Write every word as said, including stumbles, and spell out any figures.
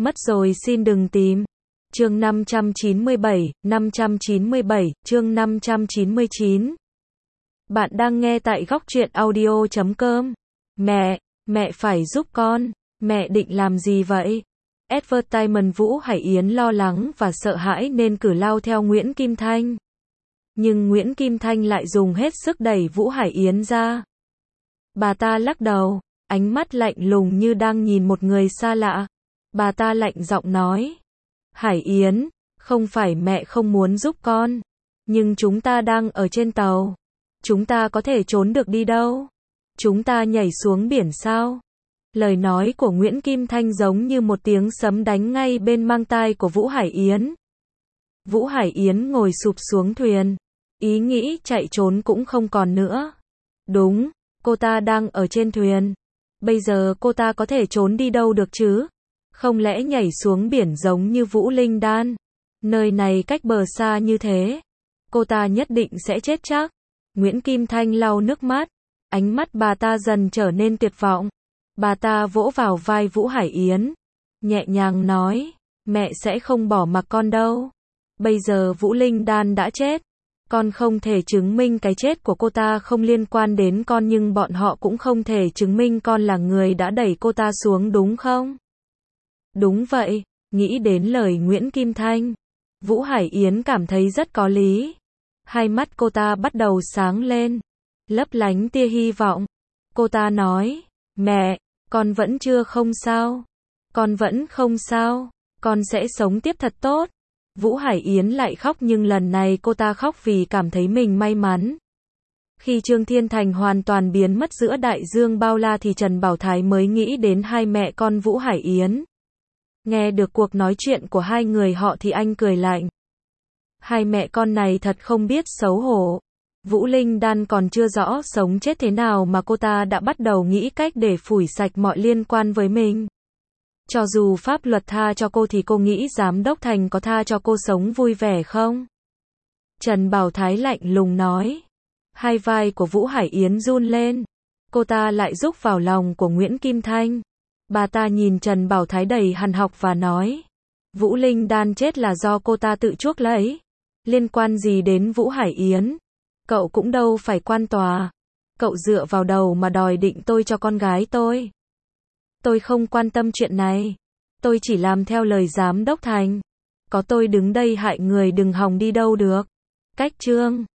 Mất rồi xin đừng tìm. Chương năm trăm chín mươi bảy, năm trăm chín mươi bảy, chương năm trăm chín mươi chín. Bạn đang nghe tại góc truyện audio chấm com. Mẹ, mẹ phải giúp con. Mẹ định làm gì vậy? Advertisement Vũ Hải Yến lo lắng và sợ hãi nên cử lao theo Nguyễn Kim Thanh. Nhưng Nguyễn Kim Thanh lại dùng hết sức đẩy Vũ Hải Yến ra. Bà ta lắc đầu, ánh mắt lạnh lùng như đang nhìn một người xa lạ. Bà ta lạnh giọng nói. Hải Yến, không phải mẹ không muốn giúp con. Nhưng chúng ta đang ở trên tàu. Chúng ta có thể trốn được đi đâu? Chúng ta nhảy xuống biển sao? Lời nói của Nguyễn Kim Thanh giống như một tiếng sấm đánh ngay bên mang tai của Vũ Hải Yến. Vũ Hải Yến ngồi sụp xuống thuyền. Ý nghĩ chạy trốn cũng không còn nữa. Đúng, cô ta đang ở trên thuyền. Bây giờ cô ta có thể trốn đi đâu được chứ? Không lẽ nhảy xuống biển giống như Vũ Linh Đan? Nơi này cách bờ xa như thế. Cô ta nhất định sẽ chết chắc. Nguyễn Kim Thanh lau nước mắt. Ánh mắt bà ta dần trở nên tuyệt vọng. Bà ta vỗ vào vai Vũ Hải Yến. Nhẹ nhàng nói. Mẹ sẽ không bỏ mặc con đâu. Bây giờ Vũ Linh Đan đã chết. Con không thể chứng minh cái chết của cô ta không liên quan đến con, nhưng bọn họ cũng không thể chứng minh con là người đã đẩy cô ta xuống, đúng không? Đúng vậy, nghĩ đến lời Nguyễn Kim Thanh, Vũ Hải Yến cảm thấy rất có lý. Hai mắt cô ta bắt đầu sáng lên, lấp lánh tia hy vọng. Cô ta nói, mẹ, con vẫn chưa không sao. Con vẫn không sao, con sẽ sống tiếp thật tốt. Vũ Hải Yến lại khóc, nhưng lần này cô ta khóc vì cảm thấy mình may mắn. Khi Trương Thiên Thành hoàn toàn biến mất giữa đại dương bao la thì Trần Bảo Thái mới nghĩ đến hai mẹ con Vũ Hải Yến. Nghe được cuộc nói chuyện của hai người họ thì anh cười lạnh. Hai mẹ con này thật không biết xấu hổ. Vũ Linh Đan còn chưa rõ sống chết thế nào mà cô ta đã bắt đầu nghĩ cách để phủi sạch mọi liên quan với mình. Cho dù pháp luật tha cho cô thì cô nghĩ giám đốc Thành có tha cho cô sống vui vẻ không? Trần Bảo Thái lạnh lùng nói. Hai vai của Vũ Hải Yến run lên. Cô ta lại rúc vào lòng của Nguyễn Kim Thanh. Bà ta nhìn Trần Bảo Thái đầy hằn học và nói. Vũ Linh Đan chết là do cô ta tự chuốc lấy. Liên quan gì đến Vũ Hải Yến? Cậu cũng đâu phải quan tòa. Cậu dựa vào đầu mà đòi định tôi cho con gái tôi. Tôi không quan tâm chuyện này. Tôi chỉ làm theo lời giám đốc Thành. Có tôi đứng đây hại người đừng hòng đi đâu được. Cách chương